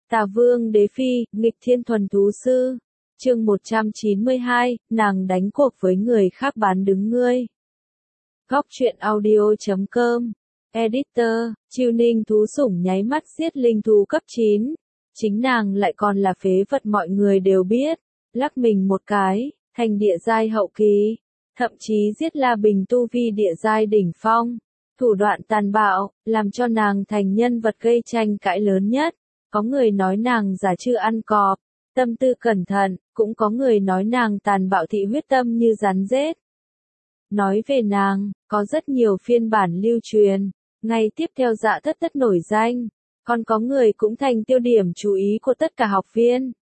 Tà Vương Đế Phi, nghịch thiên thuần thú sư. Chương 192, nàng đánh cuộc với người khác bán đứng ngươi. Góc truyện audio.com. Editor, Chiêu Ninh thú sủng nháy mắt giết linh thú cấp 9. Chính nàng lại còn là phế vật mọi người đều biết. Lắc mình một cái, thành địa giai hậu kỳ. Thậm chí giết La Bình tu vi địa giai đỉnh phong. Thủ đoạn tàn bạo, làm cho nàng thành nhân vật gây tranh cãi lớn nhất. Có người nói nàng giả chư ăn cọp, tâm tư cẩn thận, cũng có người nói nàng tàn bạo thị huyết tâm như rắn rết. Nói về nàng, có rất nhiều phiên bản lưu truyền, ngay tiếp theo Dạ Thất Thất nổi danh, còn có người cũng thành tiêu điểm chú ý của tất cả học viên.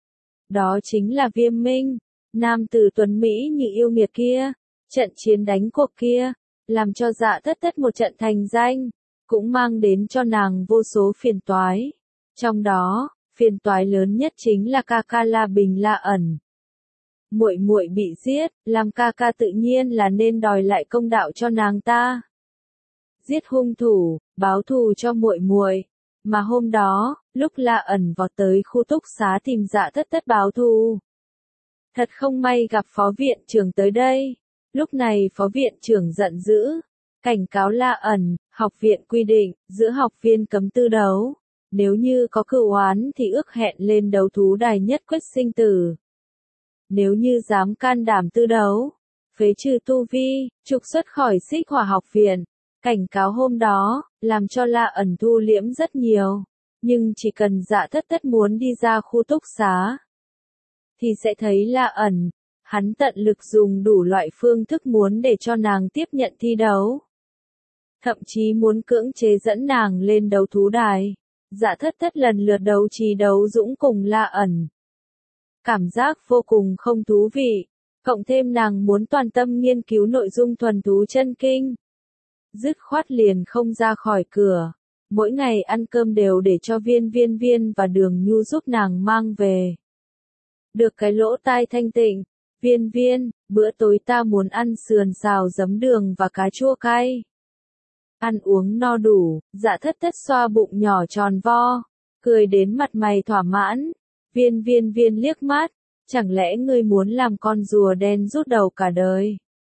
Đó chính là Viêm Minh, nam tử tuấn Mỹ như yêu nghiệt kia, trận chiến đánh cuộc kia, làm cho Dạ Thất Thất một trận thành danh, cũng mang đến cho nàng vô số phiền toái. Trong đó, phiền toái lớn nhất chính là ca ca La Bình La ẩn. Muội muội bị giết, làm ca ca tự nhiên là nên đòi lại công đạo cho nàng ta. Giết hung thủ, báo thù cho muội muội. Mà hôm đó, lúc La ẩn vào tới khu túc xá tìm Dạ Thất Thất báo thù. Thật không may gặp phó viện trưởng tới đây. Lúc này phó viện trưởng giận dữ, cảnh cáo La ẩn, học viện quy định, giữa học viên cấm tư đấu. Nếu như có cửu oán thì ước hẹn lên đấu thú đài nhất quyết sinh tử. Nếu như dám can đảm tư đấu, phế trừ tu vi, trục xuất khỏi Xích Hỏa học viện. Cảnh cáo hôm đó, làm cho La ẩn thu liễm rất nhiều. Nhưng chỉ cần Dạ Thất Thất muốn đi ra khu túc xá, thì sẽ thấy La ẩn. Hắn tận lực dùng đủ loại phương thức muốn để cho nàng tiếp nhận thi đấu. Thậm chí muốn cưỡng chế dẫn nàng lên đấu thú đài. Dạ Thất Thất lần lượt đấu trí đấu dũng cùng La ẩn. Cảm giác vô cùng không thú vị, cộng thêm nàng muốn toàn tâm nghiên cứu nội dung thuần thú chân kinh. Dứt khoát liền không ra khỏi cửa, mỗi ngày ăn cơm đều để cho Viên và Đường Nhu giúp nàng mang về. Được cái lỗ tai thanh tịnh, Viên, bữa tối ta muốn ăn sườn xào giấm đường và cá chua cay. Ăn uống no đủ, Dạ Thất Thất xoa bụng nhỏ tròn vo, cười đến mặt mày thỏa mãn. Viên liếc mắt, chẳng lẽ ngươi muốn làm con rùa đen rút đầu cả đời?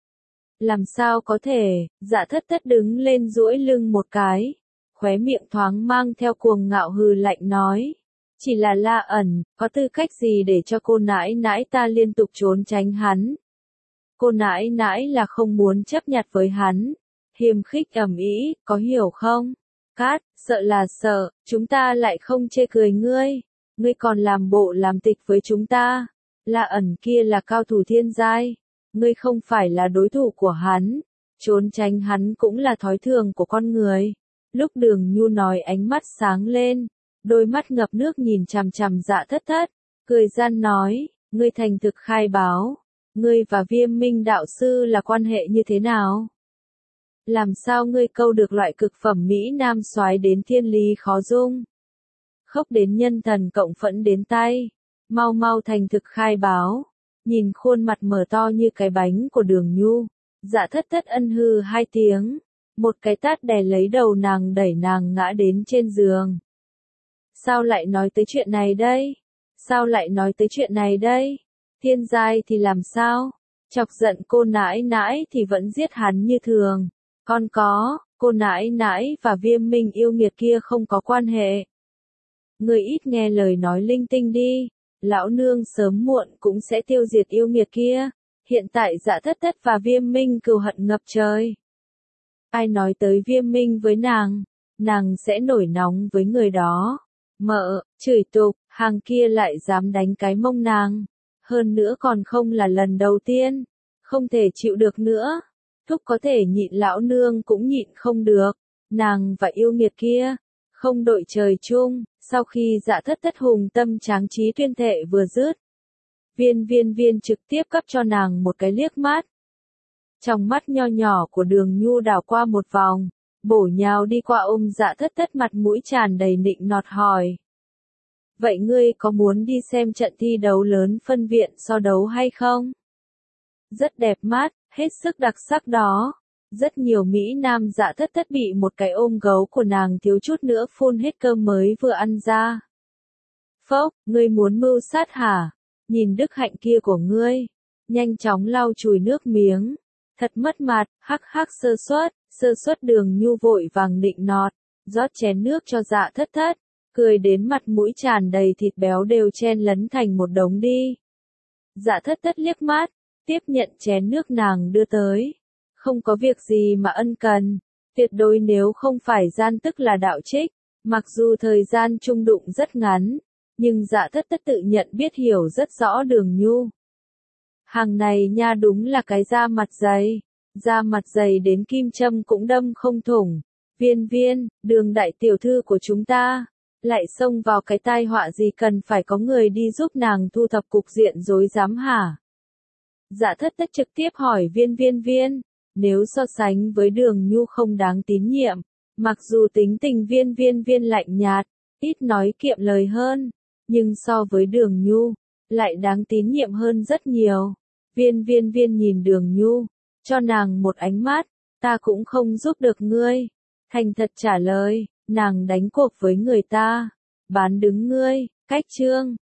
Làm sao có thể? Dạ Thất Thất đứng lên duỗi lưng một cái, khóe miệng thoáng mang theo cuồng ngạo hừ lạnh nói. Chỉ là La ẩn, có tư cách gì để cho cô nãi nãi ta liên tục trốn tránh hắn? Cô nãi nãi là không muốn chấp nhặt với hắn. Hiềm khích ầm ĩ, có hiểu không? Cát, sợ là sợ, chúng ta lại không chê cười ngươi. Ngươi còn làm bộ làm tịch với chúng ta. La ẩn kia là cao thủ thiên giai. Ngươi không phải là đối thủ của hắn. Trốn tránh hắn cũng là thói thường của con người. Lúc Đường Nhu nói ánh mắt sáng lên. Đôi mắt ngập nước nhìn chằm chằm Dạ Thất Thất. Cười gian nói, ngươi thành thực khai báo. Ngươi và Viêm Minh đạo sư là quan hệ như thế nào? Làm sao ngươi câu được loại cực phẩm Mỹ Nam soái đến thiên lý khó dung? Khóc đến nhân thần cộng phẫn đến tay. Mau thành thực khai báo. Nhìn khuôn mặt mở to như cái bánh của Đường Nhu. Dạ Thất Thất ân hư hai tiếng. Một cái tát đè lấy đầu nàng đẩy nàng ngã đến trên giường. Sao lại nói tới chuyện này đây? Sao lại nói tới chuyện này đây? Thiên giai thì làm sao? Chọc giận cô nãi nãi thì vẫn giết hắn như thường. Còn có, cô nãi nãi và Viêm Minh yêu nghiệt kia không có quan hệ. Người ít nghe lời nói linh tinh đi, lão nương sớm muộn cũng sẽ tiêu diệt yêu nghiệt kia. Hiện tại Dạ Thất Thất và Viêm Minh cừu hận ngập trời. Ai nói tới Viêm Minh với nàng sẽ nổi nóng với người đó. Mợ, chửi tục, hàng kia lại dám đánh cái mông nàng. Hơn nữa còn không là lần đầu tiên, không thể chịu được nữa. Thúc có thể nhịn lão nương cũng nhịn không được. Nàng và yêu nghiệt kia, không đội trời chung. Sau khi Dạ Thất Thất hùng tâm tráng trí tuyên thệ vừa dứt, Viên trực tiếp cấp cho nàng một cái liếc mắt. Trong mắt nho nhỏ của Đường Nhu đảo qua một vòng, bổ nhào đi qua ôm Dạ Thất Thất mặt mũi tràn đầy nịnh nọt hỏi. Vậy ngươi có muốn đi xem trận thi đấu lớn phân viện so đấu hay không? Rất đẹp mắt, hết sức đặc sắc đó. Rất nhiều Mỹ Nam Dạ Thất Thất bị một cái ôm gấu của nàng thiếu chút nữa phun hết cơm mới vừa ăn ra. Phốc, ngươi muốn mưu sát hả? Nhìn đức hạnh kia của ngươi. Nhanh chóng lau chùi nước miếng. Thật mất mặt, hắc hắc sơ suất Đường Nhu vội vàng nịnh nọt, rót chén nước cho Dạ Thất Thất, cười đến mặt mũi tràn đầy thịt béo đều chen lấn thành một đống đi. Dạ Thất Thất liếc mắt, tiếp nhận chén nước nàng đưa tới. Không có việc gì mà ân cần, tuyệt đối nếu không phải gian tức là đạo trích, mặc dù thời gian chung đụng rất ngắn, nhưng Dạ Thất Thất tự nhận biết hiểu rất rõ Đường Nhu. Hàng này nha đúng là cái da mặt dày đến kim châm cũng đâm không thủng. Viên, Đường đại tiểu thư của chúng ta, lại xông vào cái tai họa gì cần phải có người đi giúp nàng thu thập cục diện rối rắm hả? Dạ Thất Thất trực tiếp hỏi viên, nếu so sánh với Đường Nhu không đáng tín nhiệm, mặc dù tính tình viên lạnh nhạt, ít nói kiệm lời hơn, nhưng so với Đường Nhu, lại đáng tín nhiệm hơn rất nhiều. Viên nhìn Đường Nhu, cho nàng một ánh mắt, ta cũng không giúp được ngươi. Thành thật trả lời, nàng đánh cuộc với người ta, bán đứng ngươi, cách chương.